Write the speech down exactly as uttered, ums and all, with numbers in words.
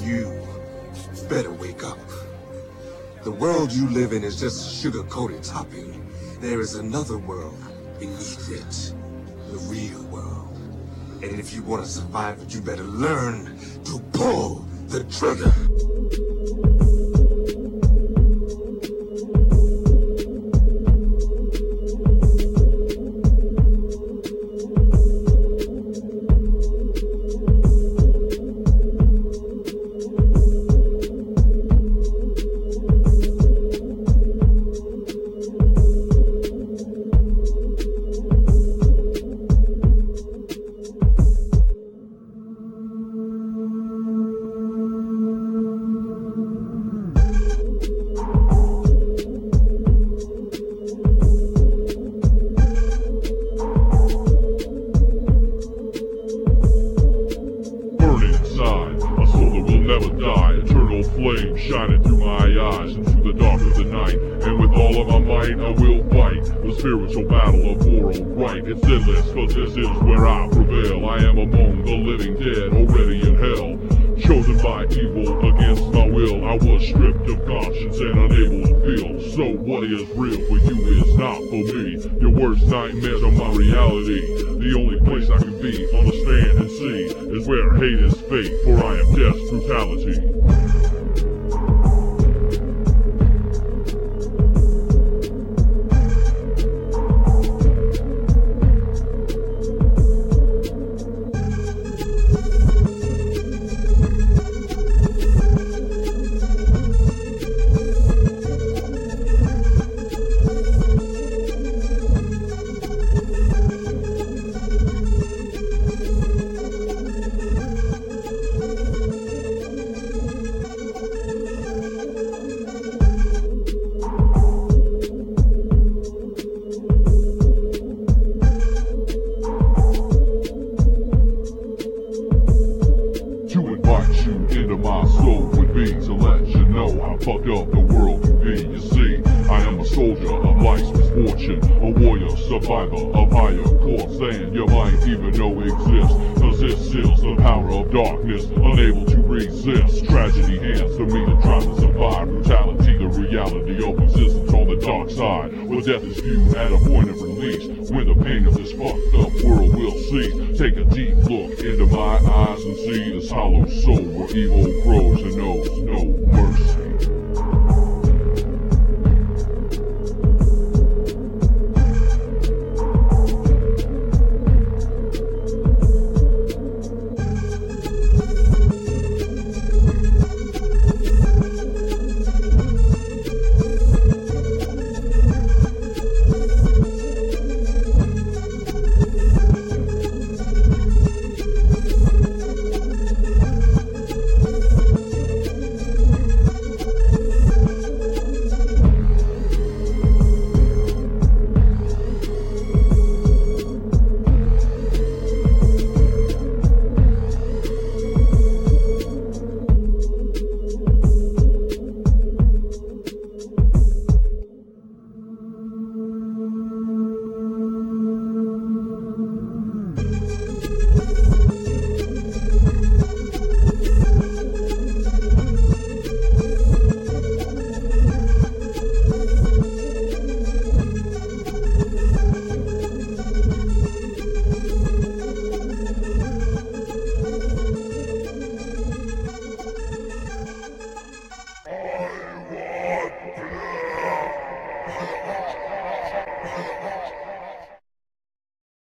You better wake up. The world you live in is just sugar-coated topping. There is another world beneath it. The real world. And if you want to survive it, you better learn to pull the trigger. Shining through my eyes into the dark of the night, and with all of my might I will fight the spiritual battle of moral right. It's endless, cause this is where I prevail. I am among the living dead, already in hell, chosen by evil against my will. I was stripped of conscience and unable to feel. So what is real for you is not for me. Your worst nightmares are my reality. The only place I can be, understand and see, is where hate is fate, for I am death's brutality. My soul would be to let you know how fucked up the world can be. You see, I am a soldier of life's misfortune, a warrior, survivor of higher course than you might even know exists. Cause this is the power of darkness, unable to resist. Tragedy hands to me to try to survive brutality, the reality of existence on the dark side, where death is viewed at a point of release, when the pain of this fucked up world will cease. Take a deep look into my eyes and see this hollow soul where evil grows and knows no mercy. I want